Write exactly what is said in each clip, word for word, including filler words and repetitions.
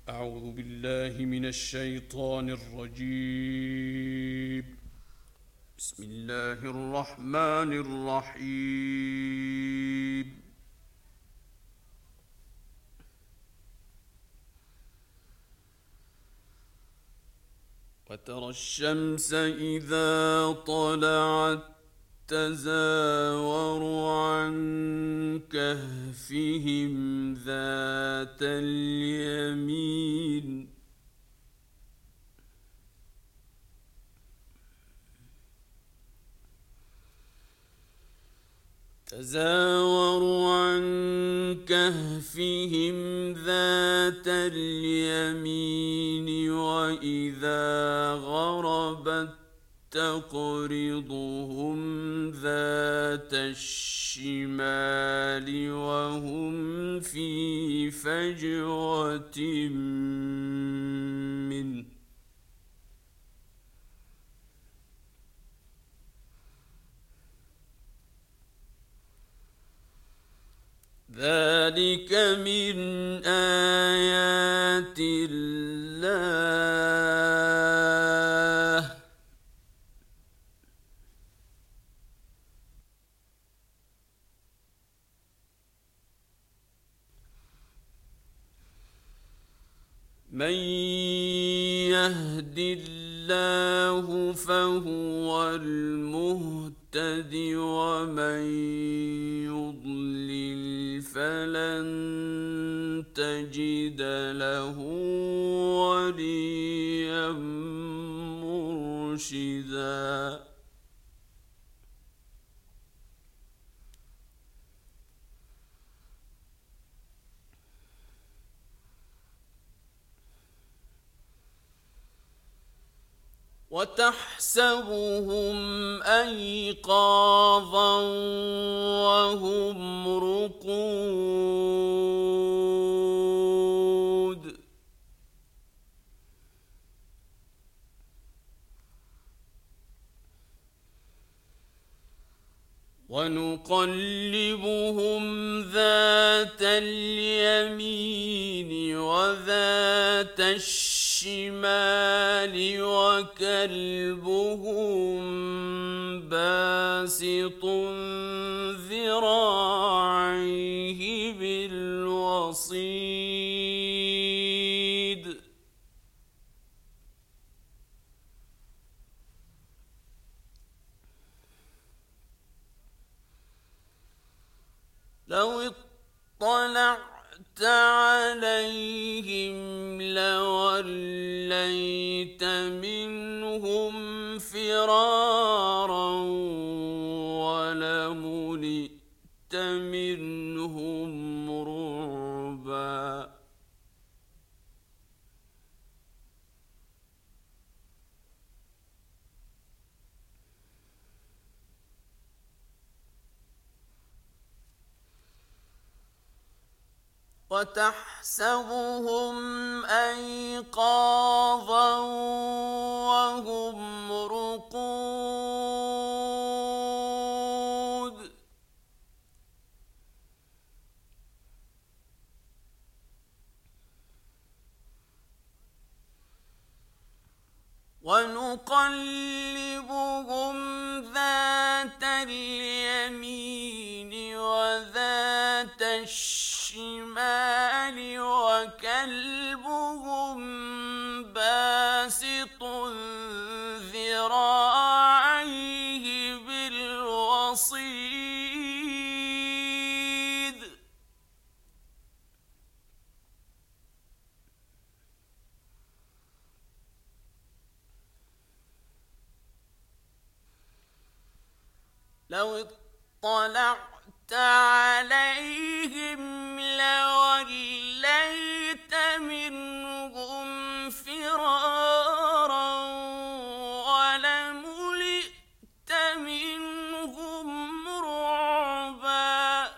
أعوذ بالله من الشيطان الرجيم. بسم الله الرحمن الرحيم. وترى الشمس إذا طلعت تزاور عن كهفهم ذات اليمين تزاور عن كهفهم ذات اليمين وإذا غربت تقرضهم ذات الشمال وهم في فجوة منه ذلك من آيات الله من يهد الله فهو المهتد ومن يضلل فلن تجد له وليا مرشدا وتحسبهم أيقاظا وهم رقود ونقلبهم ذات اليمين وذات الشمال وكلبهم باسط ذراعيه بالوصيد لو اطلعت عليهم لوليت منهم فرارا ولملئت منهم رعبا وتحسبهم أيقاظا وهم رقود ونقلبهم ذات اليمين وذات الشمال وكلبهم باسط ذراعيه بالوصيد لو اطلعت عليهم لوليت منهم فرارا ولملئت منهم رعبا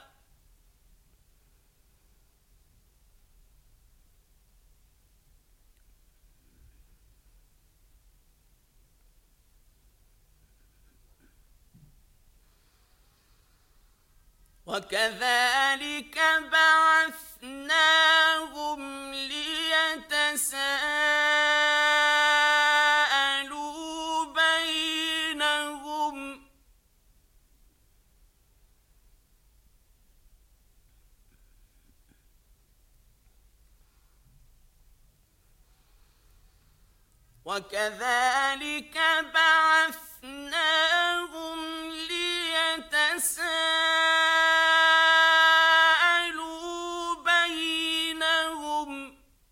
وكذلك بعثناهم ليتبعوا وكذلك بعثناهم ليتساءلوا بينهم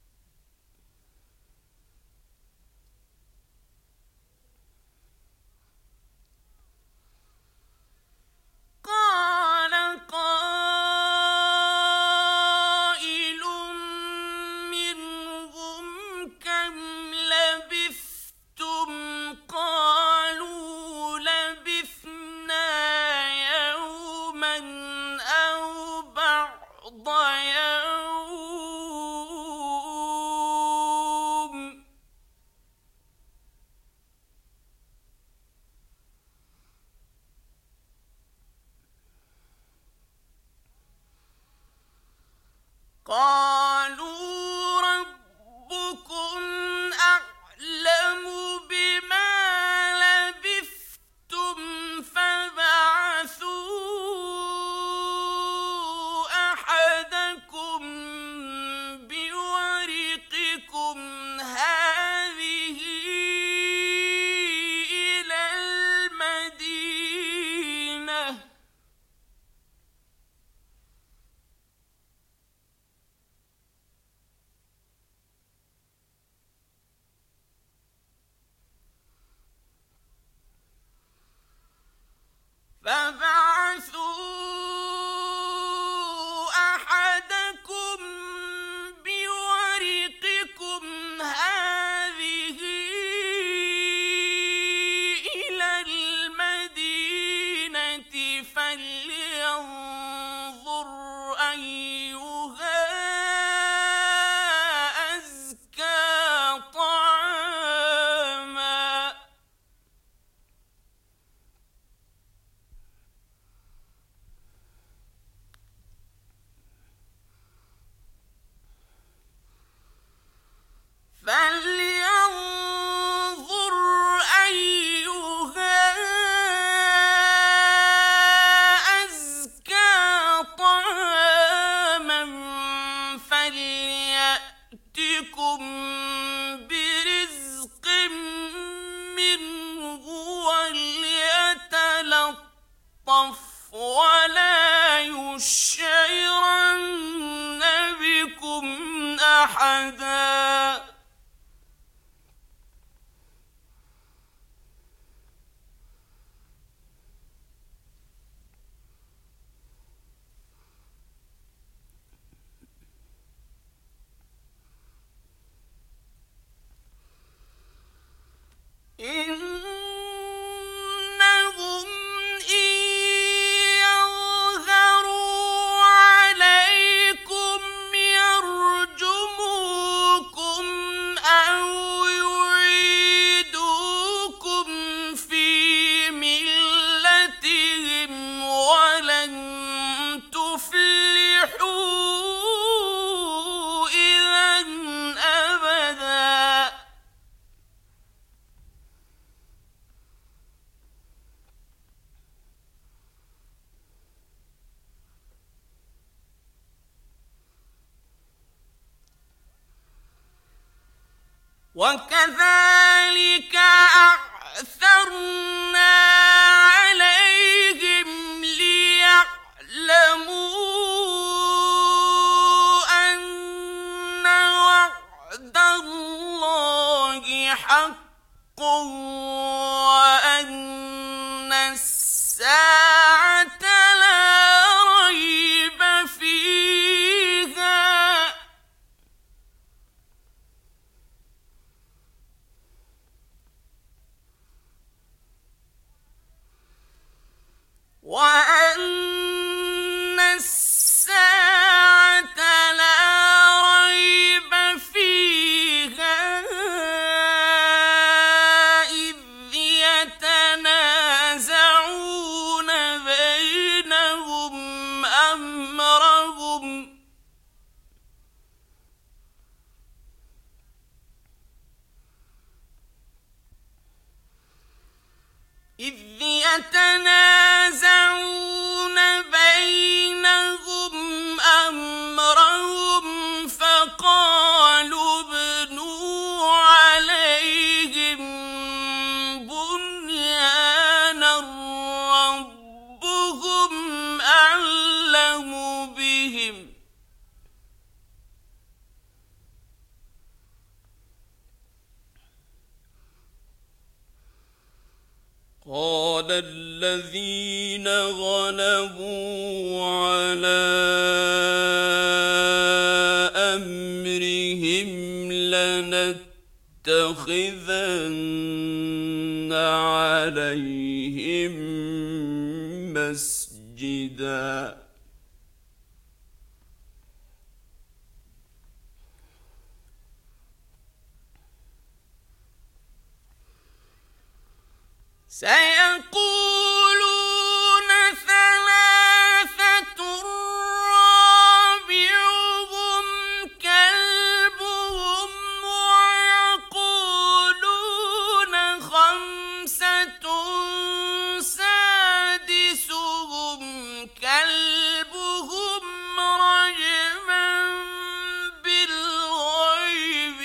قال قائل منهم كم لبثتم قالوا لبثنا يوما أو بعض يوم قالوا ربكم أعلم بما لبثتم فابعثوا أحدكم بورقكم هذه إلى المدينة فبعثوا أحدكم بورقكم هذه إلى المدينة فلينظر أيها أزكى طعاما فلينظر أيها أزكى طعاما فليأتكم برزق منه وليتلطف ولا يشعرن بكم أحدا إنهم إن يظهروا عليكم يرجموكم أو يعيدوكم في ملتهم ولن تفلحوا إذا أبدا وكذلك أعثرنا عليهم ليعلموا أن وعد الله حق وأن الساعة لا ريب فيها وأن الساعة لا ريب فيها إذ قال الذين غلبوا على أمرهم لنتخذن عليهم مسجدا سيقولون ثلاثة رابعهم كلبهم ويقولون خمسة سادسهم كلبهم رجما بالغيب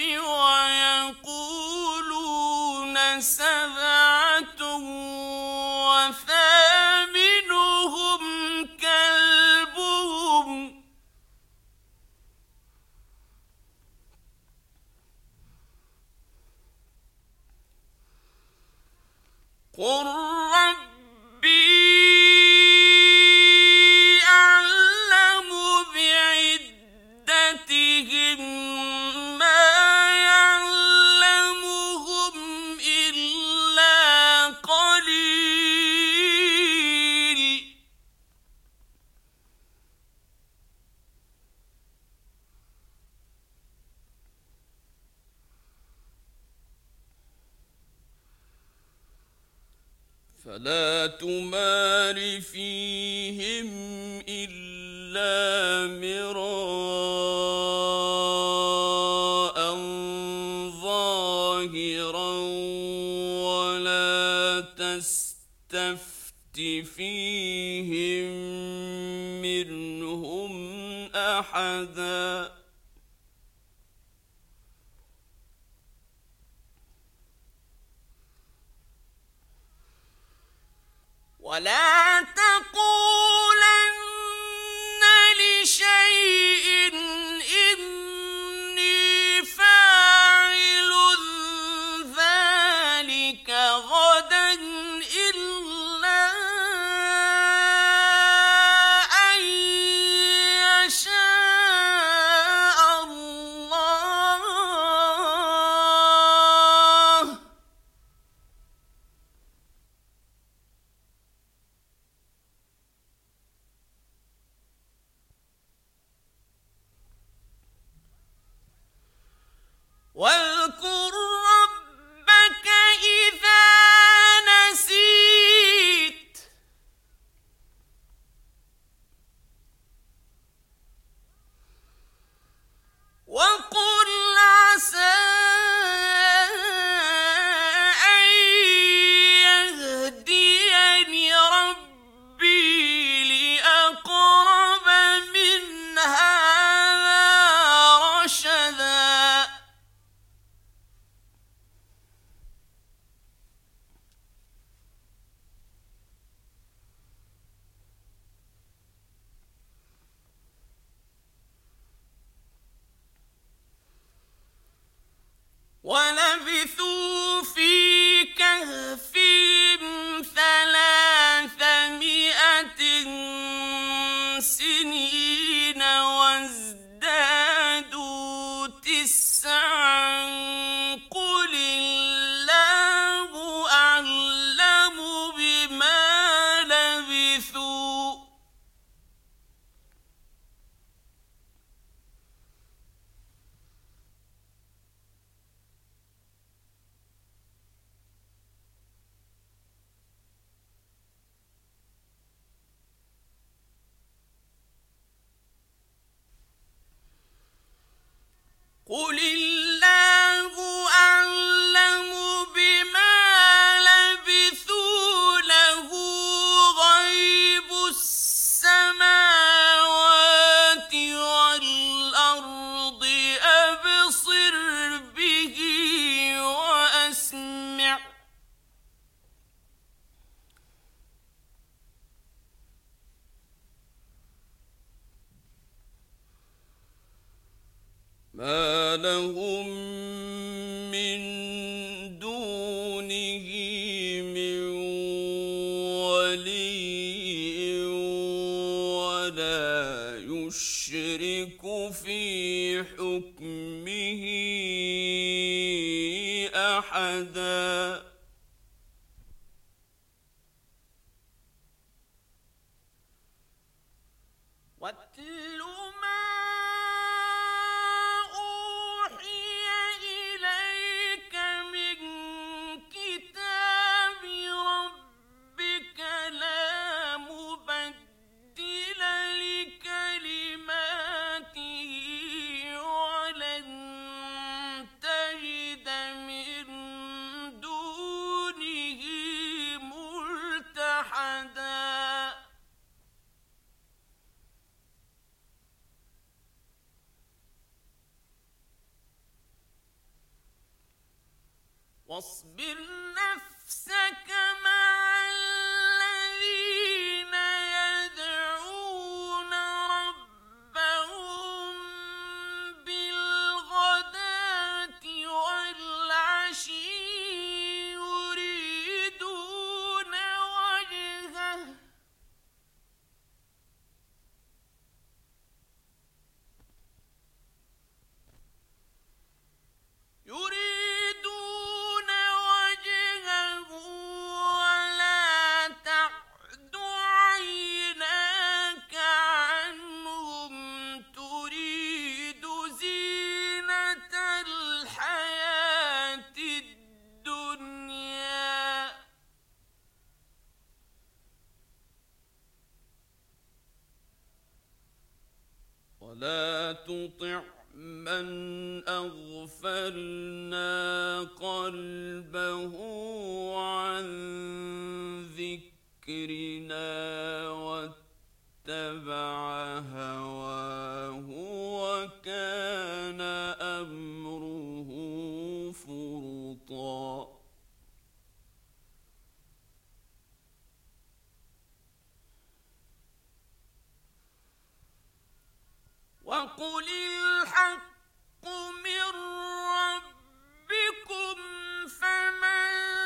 ويقولون سبعة وثامنهم كلبهم قل ربي أعلم بعدتهم ما يعلمهم إلا قليل فلا تمار فيهم إلا مراء ظاهرا ولا تستفت فيهم منهم أحدا ولا تقولن لشيء إني فاعل ذلك غدا إلا أن يشاء الله واذكر ربك إذا نسيت وقل عسى أن يهديني ربي لأقرب من هذا رشدا ولبثوا في كهفهم ثلاثمائة سنين وازدادوا تسعا قل الله أعلم بما لبثوا قل الله أعلم بما لبثوا له غيب السماوات والأرض أبصر به وأسمع ما لهم من دونه من بحكمه أحدا واتل ما أوحي إليك من كتاب ربك لا مبدل لكلماته ولن تجد من دونه ملتحدا واصبر نفسك مع الذين يدعون ربهم بالغداة والعشي يريدون وجهه يريدون وجهه ولا تعد عيناك عنهم تريد زينة الحياة الدنيا ولا تطع من أغفلنا قلبه عن ذكرنا واتبع هواه وكان أمره فرطا وقل الحق من ربكم فمن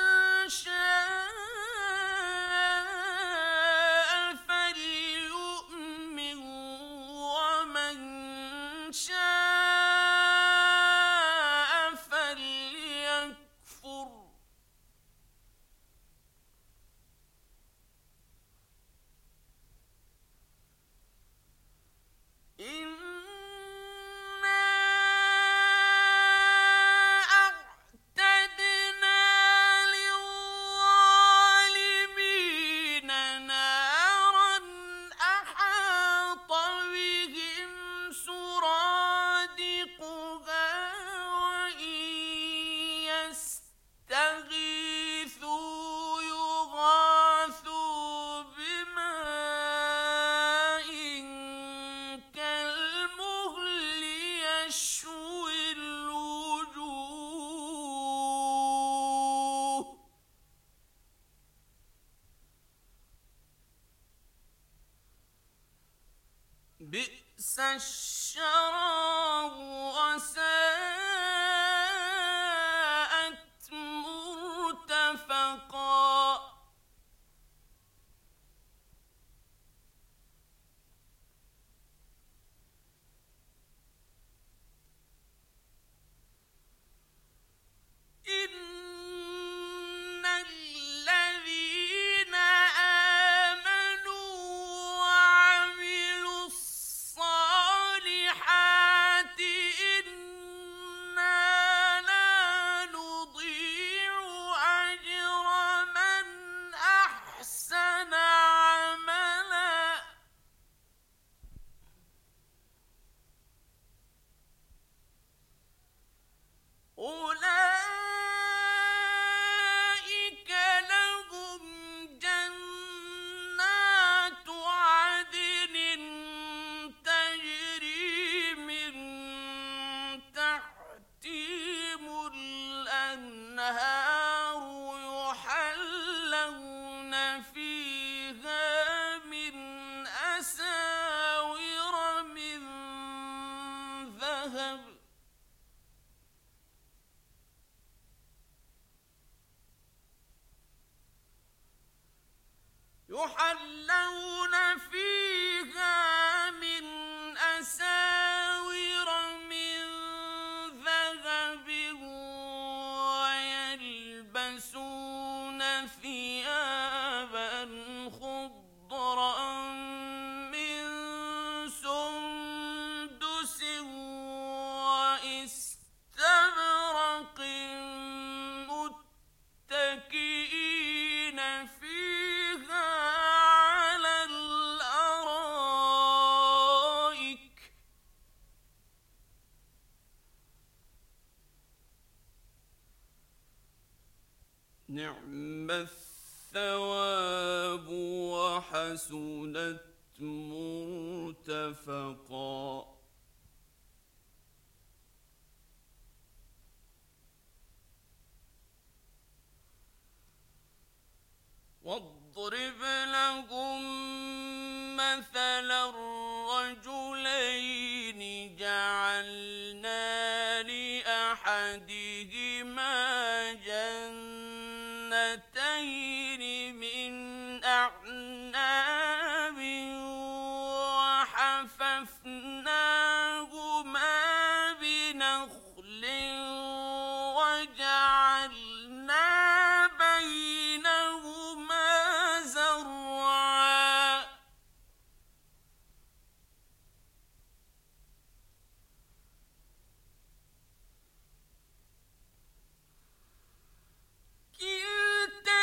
شاء فليؤمن ومن شاء فليكفر بئس الشراب وساءت مرتفقا إن الذين آمنوا وعملوا الصالحات إنا لا نضيع أجر من أحسن عملا أولئك لهم جنات عدن تجري من تحتهم الأنهار يحلون فيها من أساور من ذهب يحلون فيها من أساور من نعم الثواب وحسنت مرتفقا. واضرب لهم مثلا الرجلين جعلنا لأحدهما جنتين من أعناب وحففناهما بنخل وجعلنا بينهما زرعا. كلتا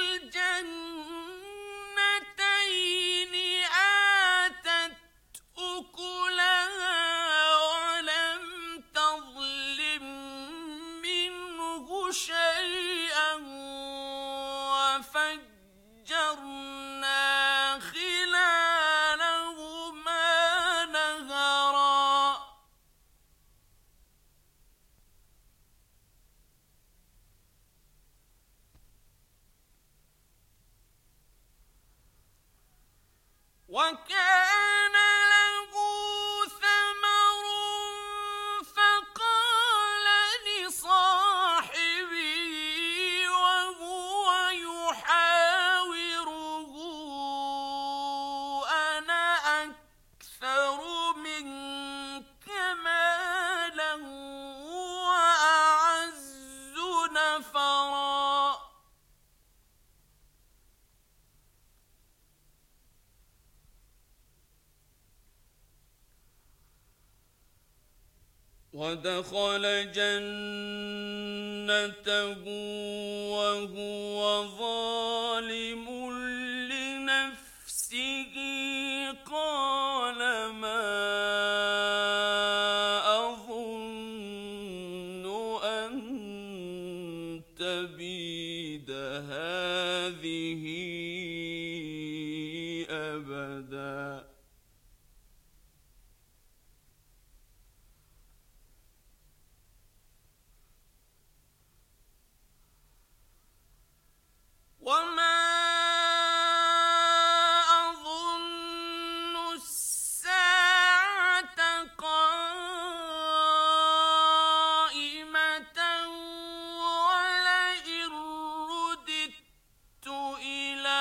الجنتين آتت أكلها ولم تظلم منه شيئا وفجرنا خلالهما نهرا. وكان له ثمر فقال لصاحبه وهو يحاوره أنا أكثر منك مالا وأعز نفرا. ودخل جنته وهو ظالم لنفسه قال ما أظن أن تبيد هذه أبدا. وما أظن الساعة قائمة ولئن رددت إلى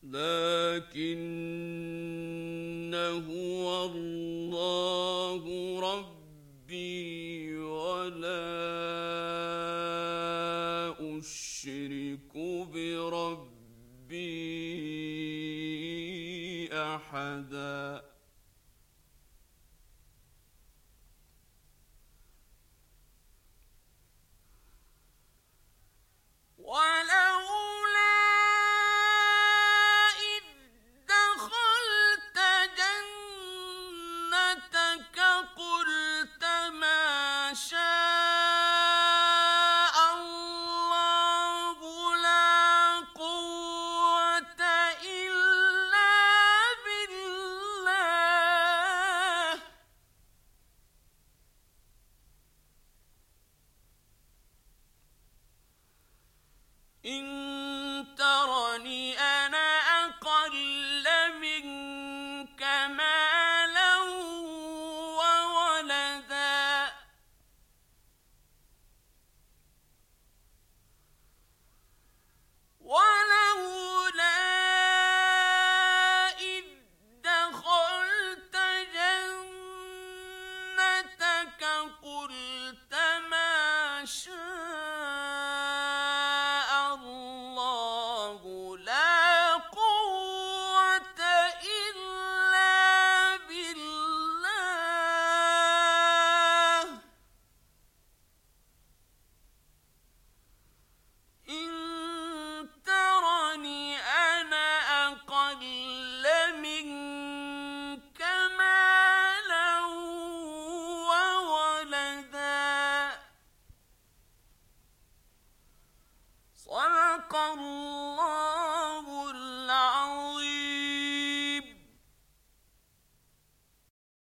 لكن هو الله ربي ولا أشرك بربي أحدا.